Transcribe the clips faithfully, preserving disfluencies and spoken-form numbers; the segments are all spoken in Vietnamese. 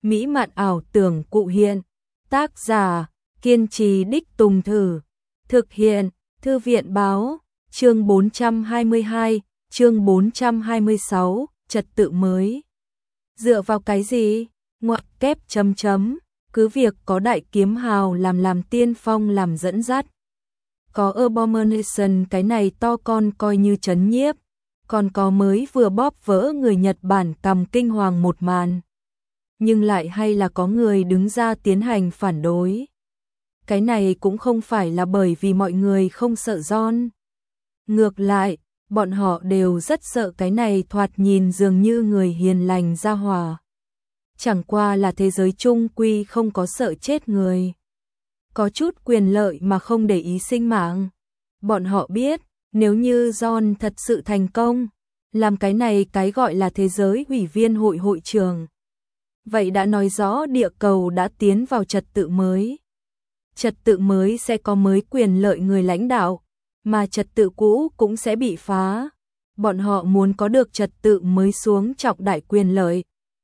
mỹ mạn ảo tưởng cụ hiện. Tác giả, kiên trì đích tùng thử. Thực hiện, Thư viện báo, chương bốn trăm hai mươi hai, chương bốn trăm hai mươi sáu, trật tự mới. Dựa vào cái gì? Ngoặc kép chấm chấm, cứ việc có đại kiếm hào làm làm tiên phong làm dẫn dắt. Có Abomination cái này to con coi như chấn nhiếp, còn có mới vừa bóp vỡ người Nhật Bản cầm kinh hoàng một màn. Nhưng lại hay là có người đứng ra tiến hành phản đối. Cái này cũng không phải là bởi vì mọi người không sợ John. Ngược lại, bọn họ đều rất sợ cái này thoạt nhìn dường như người hiền lành ra hòa. Chẳng qua là thế giới chung quy không có sợ chết người. Có chút quyền lợi mà không để ý sinh mạng. Bọn họ biết, nếu như John thật sự thành công, làm cái này cái gọi là thế giới ủy viên hội hội trưởng. Vậy đã nói rõ địa cầu đã tiến vào trật tự mới. Trật tự mới sẽ có mới quyền lợi người lãnh đạo, mà trật tự cũ cũng sẽ bị phá. Bọn họ muốn có được trật tự mới xuống trọng đại quyền lợi.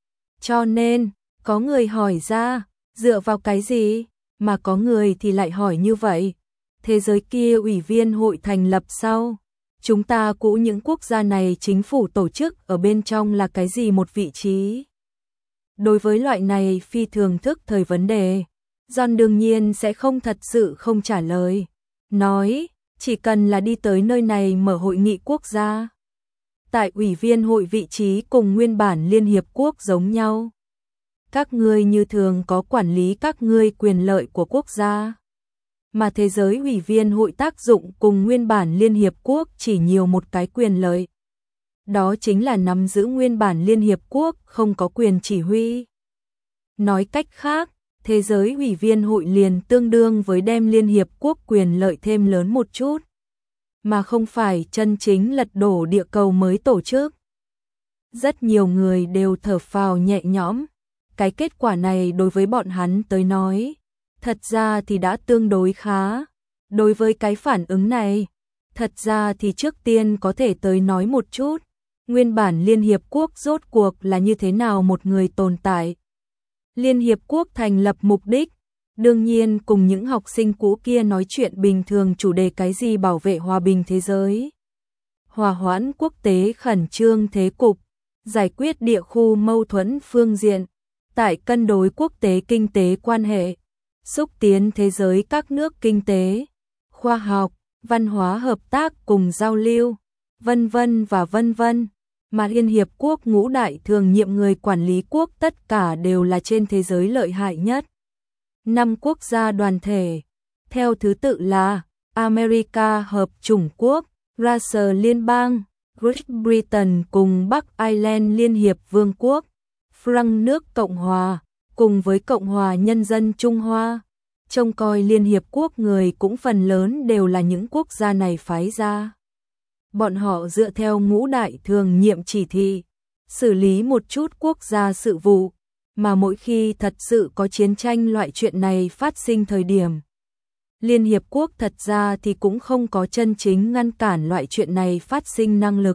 Cho nên, có người hỏi ra, dựa vào cái gì? Mà có người thì lại hỏi như vậy. Thế giới kia ủy viên hội thành lập sau. Chúng ta cũ những quốc gia này chính phủ tổ chức ở bên trong là cái gì một vị trí? Đối với loại này phi thường thức thời vấn đề, John đương nhiên sẽ không thật sự không trả lời. Nói, chỉ cần là đi tới nơi này mở hội nghị quốc gia. Tại ủy viên hội vị trí cùng nguyên bản Liên Hiệp Quốc giống nhau. Các ngươi như thường có quản lý các ngươi quyền lợi của quốc gia. Mà thế giới ủy viên hội tác dụng cùng nguyên bản Liên Hiệp Quốc chỉ nhiều một cái quyền lợi. Đó chính là nắm giữ nguyên bản Liên Hiệp Quốc không có quyền chỉ huy. Nói cách khác, thế giới ủy viên hội liền tương đương với đem Liên Hiệp Quốc quyền lợi thêm lớn một chút. Mà không phải chân chính lật đổ địa cầu mới tổ chức. Rất nhiều người đều thở phào nhẹ nhõm. Cái kết quả này đối với bọn hắn tới nói, thật ra thì đã tương đối khá. Đối với cái phản ứng này, thật ra thì trước tiên có thể tới nói một chút, nguyên bản Liên Hiệp Quốc rốt cuộc là như thế nào một người tồn tại. Liên Hiệp Quốc thành lập mục đích, đương nhiên cùng những học sinh cũ kia nói chuyện bình thường chủ đề cái gì bảo vệ hòa bình thế giới. Hòa hoãn quốc tế khẩn trương thế cục, giải quyết địa khu mâu thuẫn phương diện. Tại cân đối quốc tế kinh tế quan hệ, xúc tiến thế giới các nước kinh tế, khoa học, văn hóa hợp tác cùng giao lưu, vân vân và vân vân, mà Liên Hiệp Quốc ngũ đại thường nhiệm người quản lý quốc tất cả đều là trên thế giới lợi hại nhất. Năm quốc gia đoàn thể, theo thứ tự là America Hợp Chủng Quốc, Russia Liên bang, Great Britain cùng Bắc Ireland Liên Hiệp Vương quốc, Franc nước Cộng Hòa, cùng với Cộng Hòa Nhân dân Trung Hoa. Trông coi Liên Hiệp Quốc người cũng phần lớn đều là những quốc gia này phái ra. Bọn họ dựa theo ngũ đại thường nhiệm chỉ thị, xử lý một chút quốc gia sự vụ, mà mỗi khi thật sự có chiến tranh loại chuyện này phát sinh thời điểm. Liên Hiệp Quốc thật ra thì cũng không có chân chính ngăn cản loại chuyện này phát sinh năng lực.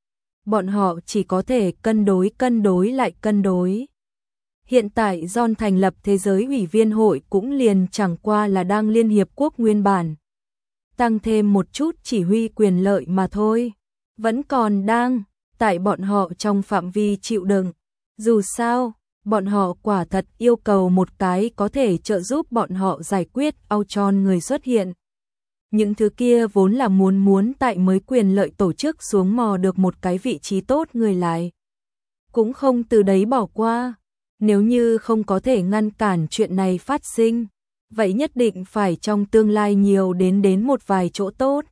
Bọn họ chỉ có thể cân đối cân đối lại cân đối. Hiện tại John thành lập thế giới ủy viên hội cũng liền chẳng qua là đang Liên Hiệp Quốc nguyên bản. Tăng thêm một chút chỉ huy quyền lợi mà thôi. Vẫn còn đang, tại bọn họ trong phạm vi chịu đựng. Dù sao, bọn họ quả thật yêu cầu một cái có thể trợ giúp bọn họ giải quyết Ultron người xuất hiện. Những thứ kia vốn là muốn muốn tại mới quyền lợi tổ chức xuống mò được một cái vị trí tốt người lại. Cũng không từ đấy bỏ qua. Nếu như không có thể ngăn cản chuyện này phát sinh, vậy nhất định phải trong tương lai nhiều đến đến một vài chỗ tốt.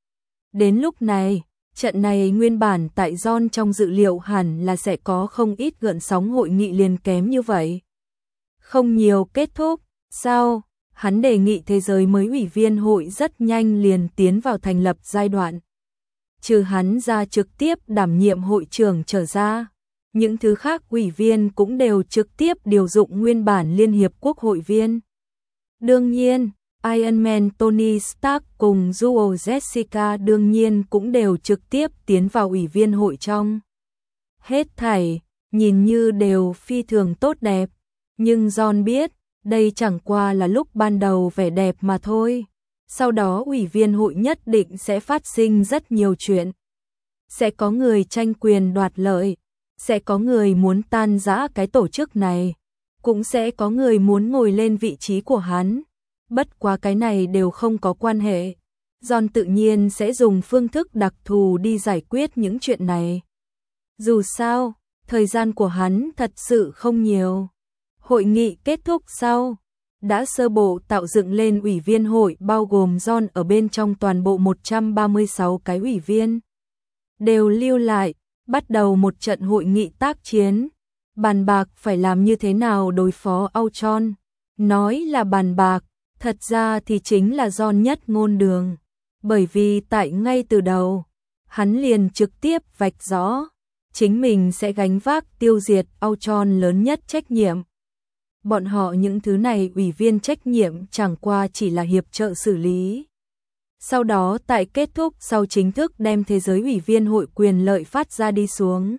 Đến lúc này, trận này nguyên bản tại John trong dự liệu hẳn là sẽ có không ít gợn sóng hội nghị liền kém như vậy. Không nhiều kết thúc, sau, hắn đề nghị thế giới mới ủy viên hội rất nhanh liền tiến vào thành lập giai đoạn. Trừ hắn ra trực tiếp đảm nhiệm hội trưởng trở ra. Những thứ khác ủy viên cũng đều trực tiếp điều dụng nguyên bản Liên Hiệp Quốc hội viên. Đương nhiên, Iron Man Tony Stark cùng Duo Jessica đương nhiên cũng đều trực tiếp tiến vào ủy viên hội trong. Hết thảy, nhìn như đều phi thường tốt đẹp, Nhưng John biết, đây chẳng qua là lúc ban đầu vẻ đẹp mà thôi. Sau đó ủy viên hội nhất định sẽ phát sinh rất nhiều chuyện. Sẽ có người tranh quyền đoạt lợi, sẽ có người muốn tan rã cái tổ chức này, cũng sẽ có người muốn ngồi lên vị trí của hắn. Bất quá cái này đều không có quan hệ. John tự nhiên sẽ dùng phương thức đặc thù đi giải quyết những chuyện này. Dù sao, thời gian của hắn thật sự không nhiều. Hội nghị kết thúc sau, đã sơ bộ tạo dựng lên ủy viên hội bao gồm John ở bên trong toàn bộ một trăm ba mươi sáu cái ủy viên. Đều lưu lại, bắt đầu một trận hội nghị tác chiến. Bàn bạc phải làm như thế nào đối phó Ultron. Nói là bàn bạc, thật ra thì chính là John nhất ngôn đường. Bởi vì tại ngay từ đầu, hắn liền trực tiếp vạch rõ, chính mình sẽ gánh vác tiêu diệt Ultron lớn nhất trách nhiệm. Bọn họ những thứ này ủy viên trách nhiệm chẳng qua chỉ là hiệp trợ xử lý. Sau đó tại kết thúc sau chính thức đem thế giới ủy viên hội quyền lợi phát ra đi xuống.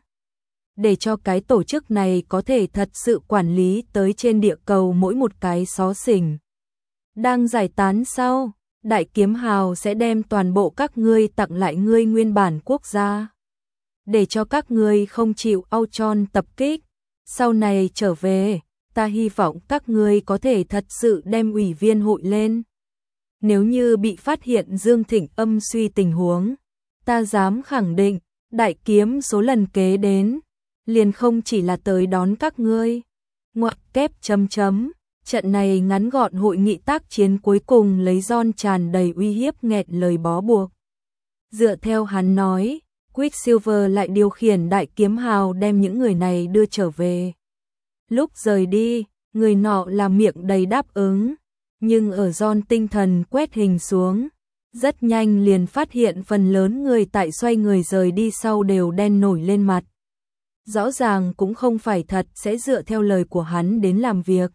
Để cho cái tổ chức này có thể thật sự quản lý tới trên địa cầu mỗi một cái xó xỉnh. Đang giải tán sau, Đại Kiếm Hào sẽ đem toàn bộ các ngươi tặng lại ngươi nguyên bản quốc gia. Để cho các ngươi không chịu Ultron tập kích. Sau này trở về, ta hy vọng các ngươi có thể thật sự đem ủy viên hội lên. Nếu như bị phát hiện Dương Thịnh âm suy tình huống, ta dám khẳng định, Đại Kiếm số lần kế đến, liền không chỉ là tới đón các ngươi. Ngoặc kép chấm chấm, trận này ngắn gọn hội nghị tác chiến cuối cùng lấy John tràn đầy uy hiếp nghẹt lời bó buộc. Dựa theo hắn nói, Quicksilver lại điều khiển Đại Kiếm Hào đem những người này đưa trở về. Lúc rời đi, người nọ là miệng đầy đáp ứng, nhưng ở John tinh thần quét hình xuống, rất nhanh liền phát hiện phần lớn người tại xoay người rời đi sau đều đen nổi lên mặt. Rõ ràng cũng không phải thật sẽ dựa theo lời của hắn đến làm việc.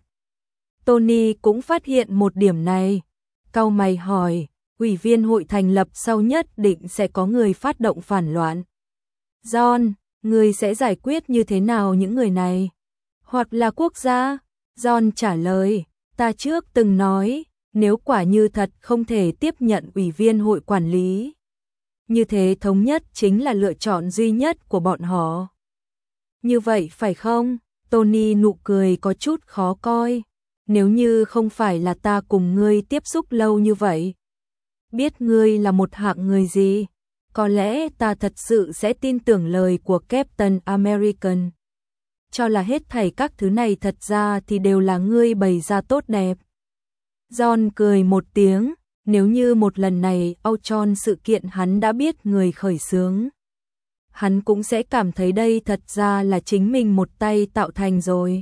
Tony cũng phát hiện một điểm này, cau mày hỏi, ủy viên hội thành lập sau nhất định sẽ có người phát động phản loạn. John, người sẽ giải quyết như thế nào những người này? Hoặc là quốc gia? John trả lời, ta trước từng nói, nếu quả như thật không thể tiếp nhận ủy viên hội quản lý, như thế thống nhất chính là lựa chọn duy nhất của bọn họ. Như vậy phải không? Tony nụ cười có chút khó coi. Nếu như không phải là ta cùng ngươi tiếp xúc lâu như vậy, biết ngươi là một hạng người gì, có lẽ ta thật sự sẽ tin tưởng lời của Captain American. Cho là hết thảy các thứ này thật ra thì đều là ngươi bày ra tốt đẹp. John cười một tiếng, nếu như một lần này Ultron sự kiện hắn đã biết người khởi xướng, hắn cũng sẽ cảm thấy đây thật ra là chính mình một tay tạo thành rồi.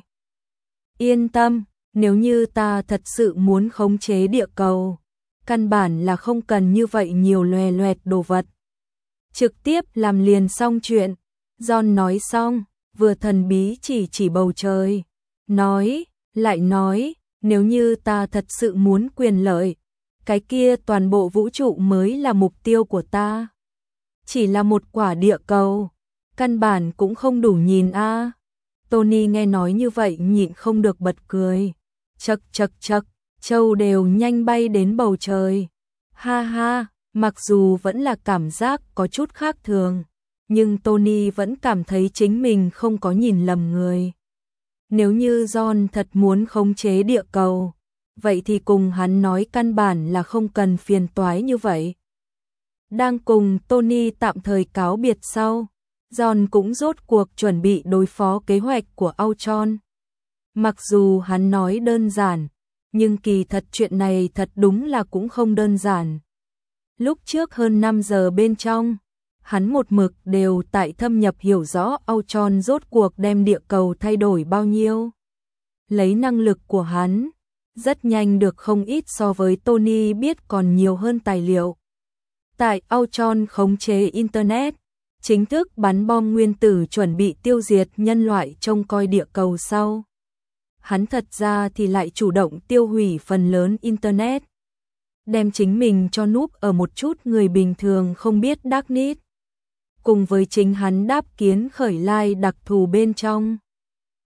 Yên tâm, nếu như ta thật sự muốn khống chế địa cầu, căn bản là không cần như vậy nhiều loè loẹt đồ vật. Trực tiếp làm liền xong chuyện. John nói xong, vừa thần bí chỉ chỉ bầu trời. Nói, lại nói, nếu như ta thật sự muốn quyền lợi, cái kia toàn bộ vũ trụ mới là mục tiêu của ta. Chỉ là một quả địa cầu, căn bản cũng không đủ nhìn a. À. Tony nghe nói như vậy nhịn không được bật cười. Chậc chậc chậc, châu đều nhanh bay đến bầu trời. Ha ha, mặc dù vẫn là cảm giác có chút khác thường, nhưng Tony vẫn cảm thấy chính mình không có nhìn lầm người. Nếu như John thật muốn khống chế địa cầu, vậy thì cùng hắn nói căn bản là không cần phiền toái như vậy. Đang cùng Tony tạm thời cáo biệt sau, John cũng rốt cuộc chuẩn bị đối phó kế hoạch của Ultron. Mặc dù hắn nói đơn giản, nhưng kỳ thật chuyện này thật đúng là cũng không đơn giản. Lúc trước hơn năm giờ bên trong, hắn một mực đều tại thâm nhập hiểu rõ Ultron rốt cuộc đem địa cầu thay đổi bao nhiêu. Lấy năng lực của hắn, rất nhanh được không ít so với Tony biết còn nhiều hơn tài liệu. Tại Ultron khống chế Internet, chính thức bắn bom nguyên tử chuẩn bị tiêu diệt nhân loại trông coi địa cầu sau. Hắn thật ra thì lại chủ động tiêu hủy phần lớn Internet. Đem chính mình cho núp ở một chút người bình thường không biết Darknet. Cùng với chính hắn đáp kiến khởi lai đặc thù bên trong.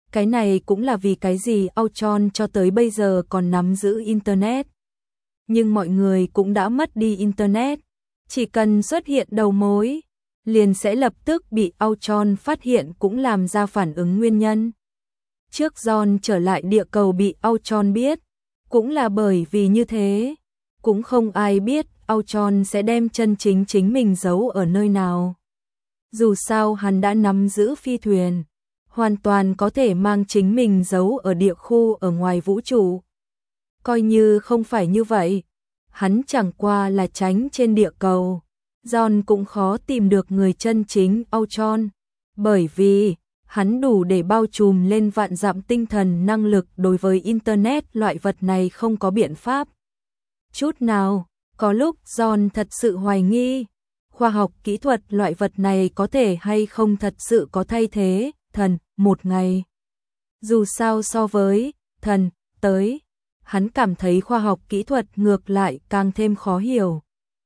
Cái này cũng là vì cái gì Ultron cho tới bây giờ còn nắm giữ Internet. Nhưng mọi người cũng đã mất đi Internet. Chỉ cần xuất hiện đầu mối, liền sẽ lập tức bị Ultron phát hiện cũng làm ra phản ứng nguyên nhân. Trước John trở lại địa cầu bị Ultron biết, cũng là bởi vì như thế. Cũng không ai biết Ultron sẽ đem chân chính chính mình giấu ở nơi nào. Dù sao hắn đã nắm giữ phi thuyền, hoàn toàn có thể mang chính mình giấu ở địa khu ở ngoài vũ trụ. Coi như không phải như vậy, hắn chẳng qua là tránh trên địa cầu. John cũng khó tìm được người chân chính Ultron, bởi vì hắn đủ để bao trùm lên vạn dặm tinh thần năng lực, đối với Internet loại vật này không có biện pháp. Chút nào, có lúc John thật sự hoài nghi, khoa học kỹ thuật loại vật này có thể hay không thật sự có thay thế thần một ngày. Dù sao so với thần tới, hắn cảm thấy khoa học kỹ thuật ngược lại càng thêm khó hiểu.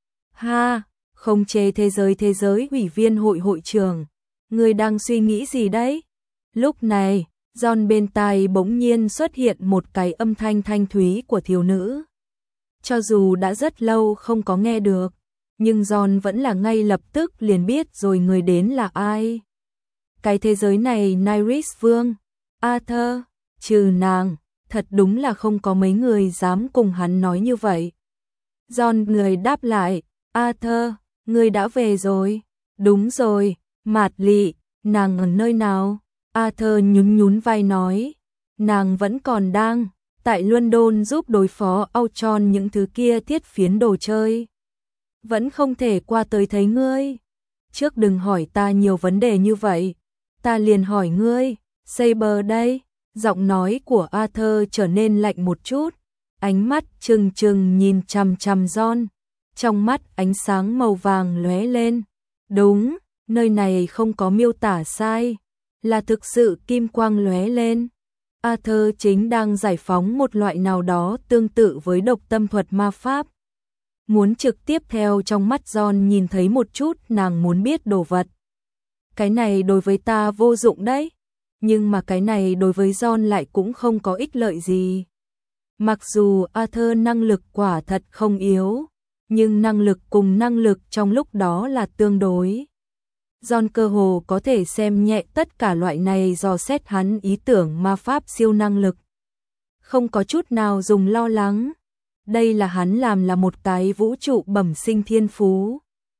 Ha, không chế thế giới thế giới ủy viên hội hội trưởng, người đang suy nghĩ gì đấy? Lúc này, John bên tai bỗng nhiên xuất hiện một cái âm thanh thanh thúy của thiếu nữ. Cho dù đã rất lâu không có nghe được, nhưng John vẫn là ngay lập tức liền biết rồi người đến là ai. Cái thế giới này Nyriss Vương, Arthur, trừ nàng, thật đúng là không có mấy người dám cùng hắn nói như vậy. John người đáp lại, Arthur, người đã về rồi. Đúng rồi, Mạt Lị, nàng ở nơi nào? Arthur nhún nhún vai nói, nàng vẫn còn đang tại London giúp đối phó Ultron những thứ kia thiết phiến đồ chơi. Vẫn không thể qua tới thấy ngươi. Trước đừng hỏi ta nhiều vấn đề như vậy, ta liền hỏi ngươi, Saber đây. Giọng nói của Arthur trở nên lạnh một chút, ánh mắt trừng trừng nhìn chằm chằm John, trong mắt ánh sáng màu vàng lóe lên. Đúng, nơi này không có miêu tả sai, là thực sự kim quang lóe lên. Arthur chính đang giải phóng một loại nào đó tương tự với độc tâm thuật ma pháp. Muốn trực tiếp theo trong mắt John nhìn thấy một chút nàng muốn biết đồ vật. Cái này đối với ta vô dụng đấy, nhưng mà cái này đối với John lại cũng không có ích lợi gì. Mặc dù Arthur năng lực quả thật không yếu, nhưng năng lực cùng năng lực trong lúc đó là tương đối. John cơ hồ có thể xem nhẹ tất cả loại này dò xét hắn ý tưởng ma pháp siêu năng lực. Không có chút nào dùng lo lắng. Đây là hắn làm là một cái vũ trụ bẩm sinh thiên phú.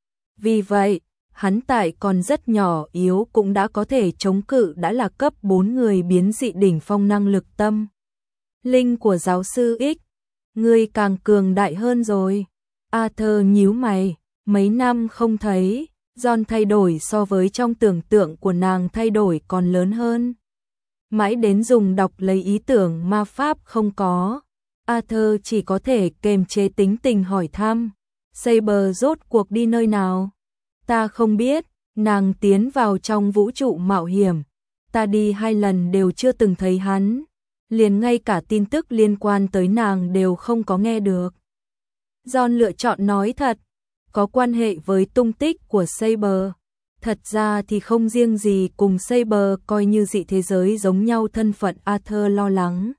Vì vậy, hắn tại còn rất nhỏ yếu cũng đã có thể chống cự đã là cấp bốn người biến dị đỉnh phong năng lực tâm linh của giáo sư X. Người càng cường đại hơn rồi. Arthur nhíu mày, mấy năm không thấy, John thay đổi so với trong tưởng tượng của nàng thay đổi còn lớn hơn. Mãi đến dùng đọc lấy ý tưởng ma pháp không có, Arthur chỉ có thể kềm chế tính tình hỏi thăm, Saber rốt cuộc đi nơi nào? Ta không biết, nàng tiến vào trong vũ trụ mạo hiểm, ta đi hai lần đều chưa từng thấy hắn, liền ngay cả tin tức liên quan tới nàng đều không có nghe được. John lựa chọn nói thật, có quan hệ với tung tích của Saber. Thật ra thì không riêng gì cùng Saber coi như dị thế giới giống nhau thân phận Arthur lo lắng.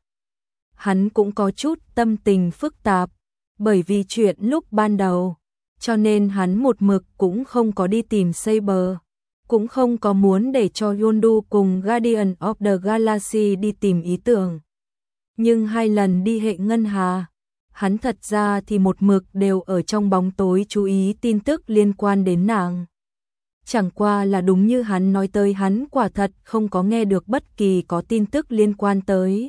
Hắn cũng có chút tâm tình phức tạp, bởi vì chuyện lúc ban đầu, cho nên hắn một mực cũng không có đi tìm Saber, cũng không có muốn để cho Yondu cùng Guardian of the Galaxy đi tìm ý tưởng. Nhưng hai lần đi hệ ngân hà, hắn thật ra thì một mực đều ở trong bóng tối chú ý tin tức liên quan đến nàng. Chẳng qua là đúng như hắn nói tới, hắn quả thật không có nghe được bất kỳ có tin tức liên quan tới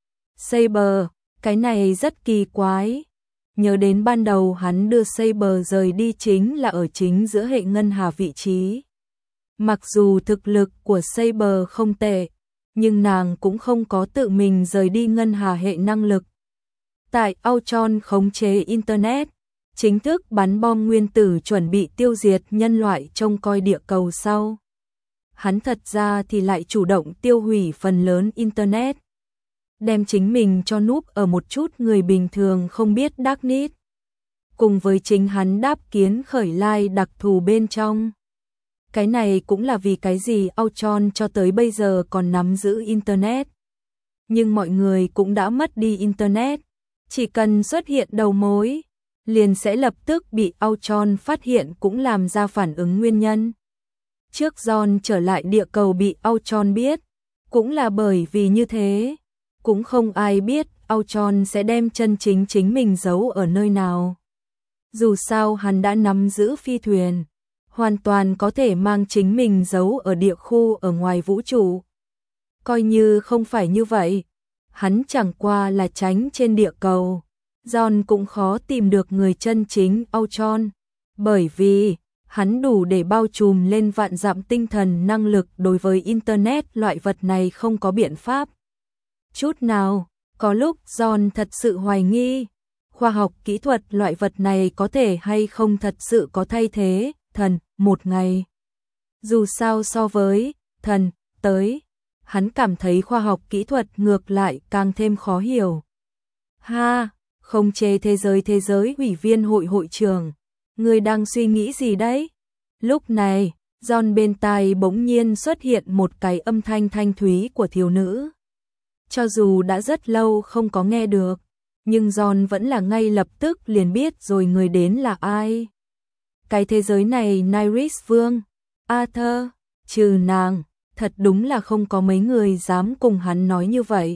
Saber. Cái này rất kỳ quái. Nhớ đến ban đầu hắn đưa Saber rời đi chính là ở chính giữa hệ ngân hà vị trí. Mặc dù thực lực của Saber không tệ, nhưng nàng cũng không có tự mình rời đi ngân hà hệ năng lực. Tại Ultron khống chế Internet, chính thức bắn bom nguyên tử chuẩn bị tiêu diệt nhân loại trông coi địa cầu sau, hắn thật ra thì lại chủ động tiêu hủy phần lớn Internet, đem chính mình cho núp ở một chút người bình thường không biết Darknet, cùng với chính hắn đáp kiến khởi lai đặc thù bên trong. Cái này cũng là vì cái gì Ultron cho tới bây giờ còn nắm giữ Internet. Nhưng mọi người cũng đã mất đi Internet. Chỉ cần xuất hiện đầu mối, liền sẽ lập tức bị Ultron phát hiện cũng làm ra phản ứng nguyên nhân. Trước John trở lại địa cầu bị Ultron biết, cũng là bởi vì như thế. Cũng không ai biết Ultron sẽ đem chân chính chính mình giấu ở nơi nào. Dù sao hắn đã nắm giữ phi thuyền, hoàn toàn có thể mang chính mình giấu ở địa khu ở ngoài vũ trụ. Coi như không phải như vậy, hắn chẳng qua là tránh trên địa cầu. John cũng khó tìm được người chân chính Ultron, bởi vì hắn đủ để bao trùm lên vạn dặm tinh thần năng lực đối với Internet loại vật này không có biện pháp. Chút nào, có lúc John thật sự hoài nghi, khoa học kỹ thuật loại vật này có thể hay không thật sự có thay thế thần một ngày. Dù sao so với thần tới, hắn cảm thấy khoa học kỹ thuật ngược lại càng thêm khó hiểu. Ha, không chế thế giới thế giới ủy viên hội hội trưởng, người đang suy nghĩ gì đấy? Lúc này, John bên tai bỗng nhiên xuất hiện một cái âm thanh thanh thúy của thiếu nữ. Cho dù đã rất lâu không có nghe được, nhưng John vẫn là ngay lập tức liền biết rồi người đến là ai. Cái thế giới này Nyriss Vương, Arthur, trừ nàng, thật đúng là không có mấy người dám cùng hắn nói như vậy.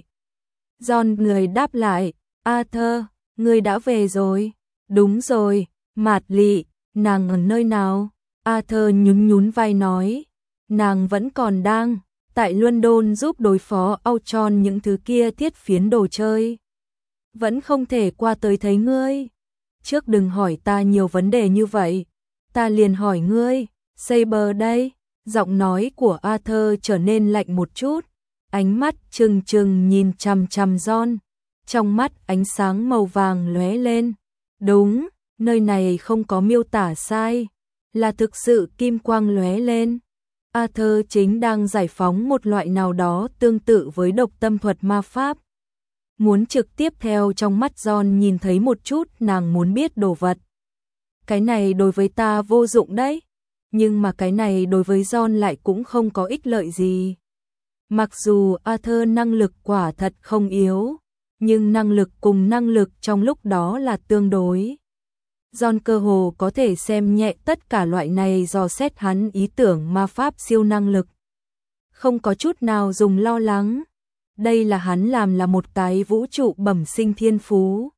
John người đáp lại, Arthur, ngươi đã về rồi. Đúng rồi, Mạt Lị, nàng ở nơi nào? Arthur nhún nhún vai nói, nàng vẫn còn đang tại London giúp đối phó Ultron những thứ kia thiết phiến đồ chơi. Vẫn không thể qua tới thấy ngươi. Trước đừng hỏi ta nhiều vấn đề như vậy, ta liền hỏi ngươi, Saber đây. Giọng nói của Arthur trở nên lạnh một chút, ánh mắt trừng trừng nhìn chằm chằm John, trong mắt ánh sáng màu vàng lóe lên. Đúng, nơi này không có miêu tả sai, là thực sự kim quang lóe lên. Arthur chính đang giải phóng một loại nào đó tương tự với độc tâm thuật ma pháp. Muốn trực tiếp theo trong mắt John nhìn thấy một chút nàng muốn biết đồ vật. Cái này đối với ta vô dụng đấy, nhưng mà cái này đối với John lại cũng không có ích lợi gì. Mặc dù Arthur năng lực quả thật không yếu, nhưng năng lực cùng năng lực trong lúc đó là tương đối. John cơ hồ có thể xem nhẹ tất cả loại này dò xét hắn ý tưởng ma pháp siêu năng lực. Không có chút nào dùng lo lắng. Đây là hắn làm là một cái vũ trụ bẩm sinh thiên phú.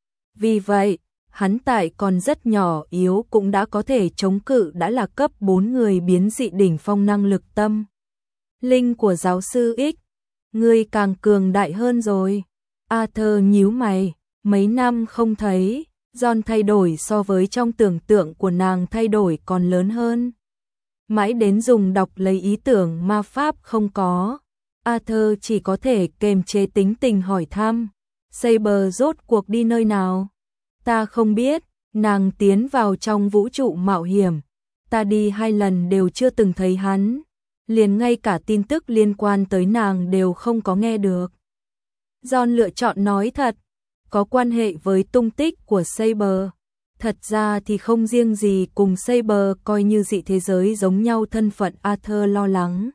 Vì vậy, hắn tại còn rất nhỏ yếu cũng đã có thể chống cự đã là cấp bốn người biến dị đỉnh phong năng lực tâm linh của giáo sư X. Người càng cường đại hơn rồi. Arthur nhíu mày, mấy năm không thấy, John thay đổi so với trong tưởng tượng của nàng thay đổi còn lớn hơn. Mãi đến dùng đọc lấy ý tưởng ma pháp không có, Arthur chỉ có thể kềm chế tính tình hỏi thăm, Saber rốt cuộc đi nơi nào? Ta không biết, nàng tiến vào trong vũ trụ mạo hiểm, ta đi hai lần đều chưa từng thấy hắn, liền ngay cả tin tức liên quan tới nàng đều không có nghe được. John lựa chọn nói thật, có quan hệ với tung tích của Saber. Thật ra thì không riêng gì cùng Saber coi như dị thế giới giống nhau thân phận Arthur lo lắng.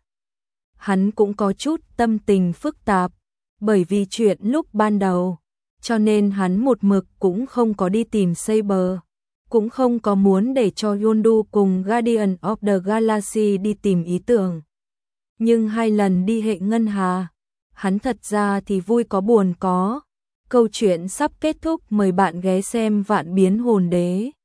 Hắn cũng có chút tâm tình phức tạp, bởi vì chuyện lúc ban đầu, cho nên hắn một mực cũng không có đi tìm Saber, cũng không có muốn để cho Yondu cùng Guardian of the Galaxy đi tìm ý tưởng. Nhưng hai lần đi hệ ngân hà, hắn thật ra thì vui có buồn có. Câu chuyện sắp kết thúc, mời bạn ghé xem Vạn Biến Hồn Đế.